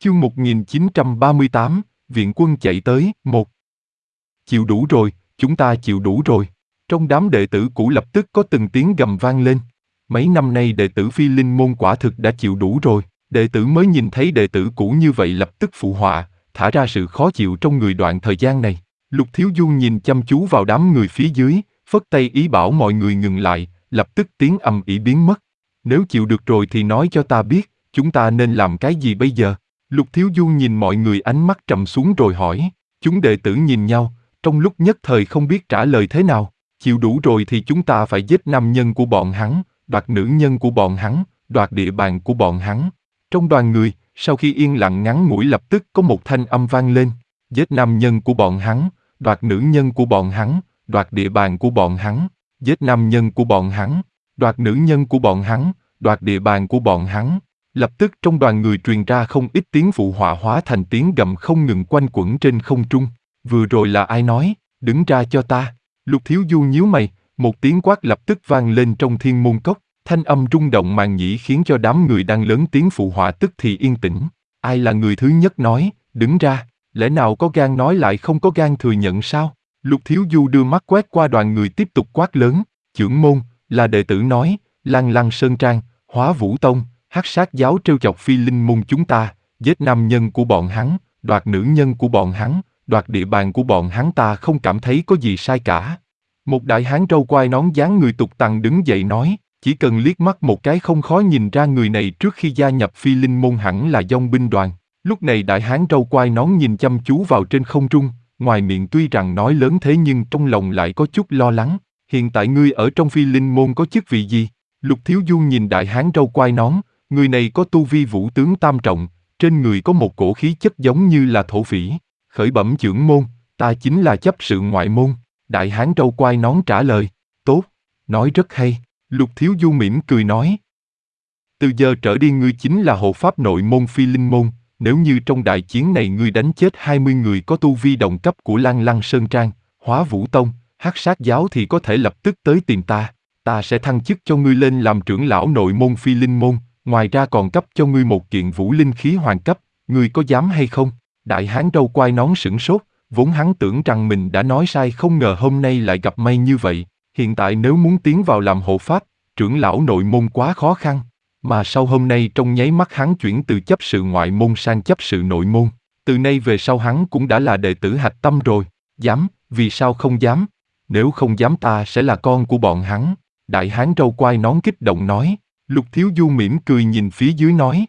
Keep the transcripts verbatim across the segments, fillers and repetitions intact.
Chương một nghìn chín trăm ba mươi tám, viện quân chạy tới, một. Chịu đủ rồi, chúng ta chịu đủ rồi. Trong đám đệ tử cũ lập tức có từng tiếng gầm vang lên. Mấy năm nay đệ tử Phi Linh môn quả thực đã chịu đủ rồi. Đệ tử mới nhìn thấy đệ tử cũ như vậy lập tức phụ họa, thả ra sự khó chịu trong người đoạn thời gian này. Lục Thiếu Du nhìn chăm chú vào đám người phía dưới, phất tay ý bảo mọi người ngừng lại, lập tức tiếng ầm ĩ biến mất. Nếu chịu được rồi thì nói cho ta biết, chúng ta nên làm cái gì bây giờ? Lục Thiếu Du nhìn mọi người ánh mắt trầm xuống rồi hỏi. Chúng đệ tử nhìn nhau, trong lúc nhất thời không biết trả lời thế nào. Chịu đủ rồi thì chúng ta phải giết nam nhân của bọn hắn, đoạt nữ nhân của bọn hắn, đoạt địa bàn của bọn hắn. Trong đoàn người, sau khi yên lặng ngắn ngủi lập tức có một thanh âm vang lên. Giết nam nhân của bọn hắn, đoạt nữ nhân của bọn hắn, đoạt địa bàn của bọn hắn. Giết nam nhân của bọn hắn, đoạt nữ nhân của bọn hắn, đoạt địa bàn của bọn hắn. Lập tức trong đoàn người truyền ra không ít tiếng phụ họa hóa thành tiếng gầm không ngừng quanh quẩn trên không trung. Vừa rồi là ai nói, đứng ra cho ta. Lục Thiếu Du nhíu mày, một tiếng quát lập tức vang lên trong thiên môn cốc. Thanh âm rung động màng nhĩ khiến cho đám người đang lớn tiếng phụ họa tức thì yên tĩnh. Ai là người thứ nhất nói, đứng ra, lẽ nào có gan nói lại không có gan thừa nhận sao? Lục Thiếu Du đưa mắt quét qua đoàn người tiếp tục quát lớn, chưởng môn, là đệ tử nói, Lang Lăng Sơn Trang, Hóa Vũ Tông, Hắc Sát Giáo trêu chọc Phi Linh môn chúng ta, giết nam nhân của bọn hắn, đoạt nữ nhân của bọn hắn, đoạt địa bàn của bọn hắn, ta không cảm thấy có gì sai cả. Một đại hán râu quai nón dáng người tục tằng đứng dậy nói, chỉ cần liếc mắt một cái không khó nhìn ra người này trước khi gia nhập Phi Linh môn hẳn là dòng binh đoàn. Lúc này đại hán râu quai nón nhìn chăm chú vào trên không trung, ngoài miệng tuy rằng nói lớn thế nhưng trong lòng lại có chút lo lắng. Hiện tại ngươi ở trong Phi Linh môn có chức vị gì? Lục Thiếu Du nhìn đại hán râu quai nón, người này có tu vi vũ tướng tam trọng, trên người có một cổ khí chất giống như là thổ phỉ. Khởi bẩm chưởng môn, ta chính là chấp sự ngoại môn. Đại hán râu quai nón trả lời. Tốt, nói rất hay. Lục Thiếu Du mỉm cười nói. Từ giờ trở đi ngươi chính là hộ pháp nội môn Phi Linh môn. Nếu như trong đại chiến này ngươi đánh chết hai mươi người có tu vi đồng cấp của Lang Lăng Sơn Trang, Hóa Vũ Tông, Hắc Sát Giáo thì có thể lập tức tới tìm ta. Ta sẽ thăng chức cho ngươi lên làm trưởng lão nội môn Phi Linh môn. Ngoài ra còn cấp cho ngươi một kiện vũ linh khí hoàng cấp. Ngươi có dám hay không? Đại hán râu quai nón sửng sốt, vốn hắn tưởng rằng mình đã nói sai, không ngờ hôm nay lại gặp may như vậy. Hiện tại nếu muốn tiến vào làm hộ pháp, trưởng lão nội môn quá khó khăn. Mà sau hôm nay trong nháy mắt hắn chuyển từ chấp sự ngoại môn sang chấp sự nội môn. Từ nay về sau hắn cũng đã là đệ tử hạch tâm rồi. Dám, vì sao không dám? Nếu không dám ta sẽ là con của bọn hắn. Đại hán râu quai nón kích động nói. Lục Thiếu Du mỉm cười nhìn phía dưới nói.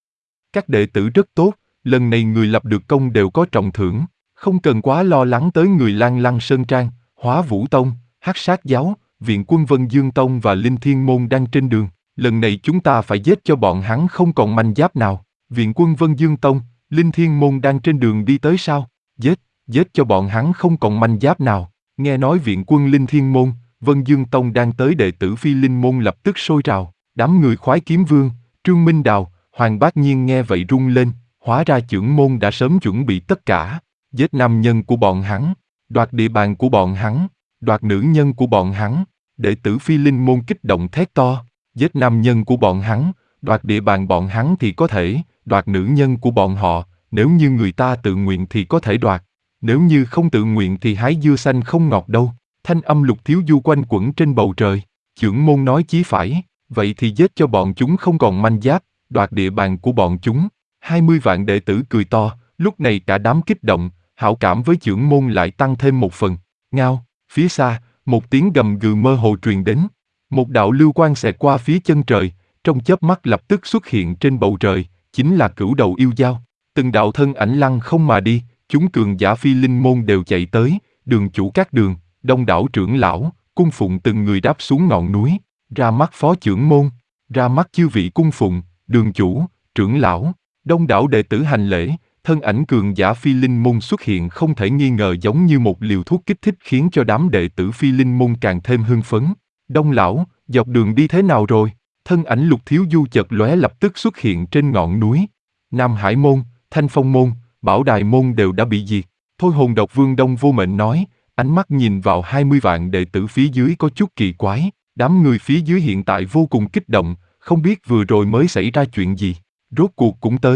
Các đệ tử rất tốt, lần này người lập được công đều có trọng thưởng. Không cần quá lo lắng tới người Lang Lăng Sơn Trang, Hóa Vũ Tông, Hắc Sát Giáo, Viện quân Vân Dương Tông và Linh Thiên Môn đang trên đường. Lần này chúng ta phải giết cho bọn hắn không còn manh giáp nào. Viện quân Vân Dương Tông, Linh Thiên Môn đang trên đường đi tới sao? Giết, giết cho bọn hắn không còn manh giáp nào. Nghe nói viện quân Linh Thiên Môn, Vân Dương Tông đang tới, đệ tử Phi Linh Môn lập tức sôi trào. Đám người Khoái Kiếm Vương, Trương Minh Đào, Hoàng Bác Nhiên nghe vậy rung lên. Hóa ra chưởng môn đã sớm chuẩn bị tất cả. Giết nam nhân của bọn hắn, đoạt địa bàn của bọn hắn, đoạt nữ nhân của bọn hắn. Đệ tử Phi Linh môn kích động thét to. Giết nam nhân của bọn hắn, đoạt địa bàn bọn hắn thì có thể, đoạt nữ nhân của bọn họ, nếu như người ta tự nguyện thì có thể đoạt. Nếu như không tự nguyện thì hái dưa xanh không ngọt đâu. Thanh âm Lục Thiếu Du quanh quẩn trên bầu trời. Chưởng môn nói chí phải, vậy thì giết cho bọn chúng không còn manh giáp, đoạt địa bàn của bọn chúng. Hai mươi vạn đệ tử cười to, lúc này cả đám kích động, hảo cảm với chưởng môn lại tăng thêm một phần. Ngao, phía xa, một tiếng gầm gừ mơ hồ truyền đến. Một đạo lưu quang xẹt qua phía chân trời, trong chớp mắt lập tức xuất hiện trên bầu trời, chính là Cửu Đầu Yêu Dao. Từng đạo thân ảnh lăng không mà đi, chúng cường giả Phi Linh môn đều chạy tới, đường chủ các đường, đông đảo trưởng lão, cung phụng từng người đáp xuống ngọn núi, ra mắt phó trưởng môn, ra mắt chư vị cung phụng, đường chủ, trưởng lão, đông đảo đệ tử hành lễ. Thân ảnh cường giả Phi Linh môn xuất hiện không thể nghi ngờ giống như một liều thuốc kích thích khiến cho đám đệ tử Phi Linh môn càng thêm hưng phấn. Đông lão, dọc đường đi thế nào rồi? Thân ảnh Lục Thiếu Du chợt lóe lập tức xuất hiện trên ngọn núi. Nam Hải môn, Thanh Phong môn, Bảo Đài môn đều đã bị diệt. Thôi Hồn Độc Vương Đông Vô Mệnh nói, ánh mắt nhìn vào hai mươi vạn đệ tử phía dưới có chút kỳ quái. Đám người phía dưới hiện tại vô cùng kích động, không biết vừa rồi mới xảy ra chuyện gì. Rốt cuộc cũng tới.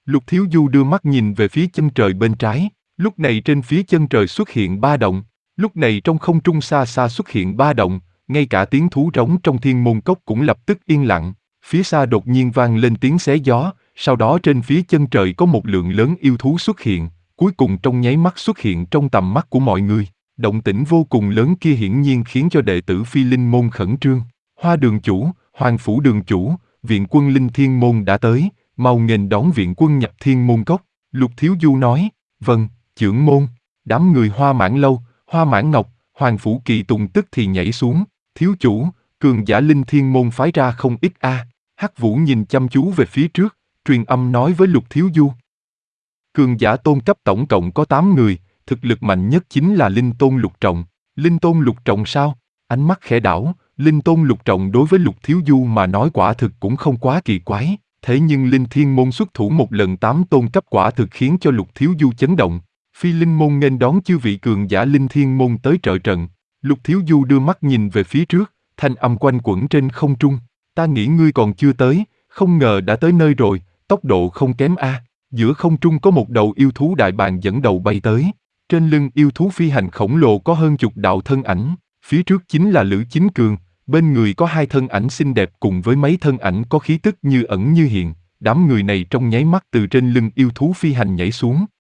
Lục Thiếu Du đưa mắt nhìn về phía chân trời bên trái, lúc này trên phía chân trời xuất hiện ba động, lúc này trong không trung xa xa xuất hiện ba động, ngay cả tiếng thú rống trong thiên môn cốc cũng lập tức yên lặng, phía xa đột nhiên vang lên tiếng xé gió, sau đó trên phía chân trời có một lượng lớn yêu thú xuất hiện, cuối cùng trong nháy mắt xuất hiện trong tầm mắt của mọi người. Động tĩnh vô cùng lớn kia hiển nhiên khiến cho đệ tử Phi Linh môn khẩn trương. Hoa đường chủ, Hoàng phủ đường chủ, viện quân Linh Thiên môn đã tới, mau nghênh đón viện quân nhập Thiên môn cốc. Lục Thiếu Du nói, vâng, trưởng môn. Đám người Hoa Mãn Lâu, Hoa Mãn Ngọc, Hoàng phủ Kỳ Tùng tức thì nhảy xuống. Thiếu chủ, cường giả Linh Thiên môn phái ra không ít a. Hắc Vũ nhìn chăm chú về phía trước, truyền âm nói với Lục Thiếu Du. Cường giả tôn cấp tổng cộng có tám người, thực lực mạnh nhất chính là Linh Tôn Lục Trọng. Linh Tôn Lục Trọng sao? Ánh mắt khẽ đảo, Linh Tôn Lục Trọng đối với Lục Thiếu Du mà nói quả thực cũng không quá kỳ quái, thế nhưng Linh Thiên môn xuất thủ một lần tám tôn cấp quả thực khiến cho Lục Thiếu Du chấn động. Phi Linh môn nghênh đón chư vị cường giả Linh Thiên môn tới trợ trận. Lục Thiếu Du đưa mắt nhìn về phía trước, thanh âm quanh quẩn trên không trung. Ta nghĩ ngươi còn chưa tới, không ngờ đã tới nơi rồi, tốc độ không kém a. Giữa không trung có một đầu yêu thú đại bàng dẫn đầu bay tới. Trên lưng yêu thú phi hành khổng lồ có hơn chục đạo thân ảnh, phía trước chính là Lữ Chính Cường, bên người có hai thân ảnh xinh đẹp cùng với mấy thân ảnh có khí tức như ẩn như hiện. Đám người này trong nháy mắt từ trên lưng yêu thú phi hành nhảy xuống,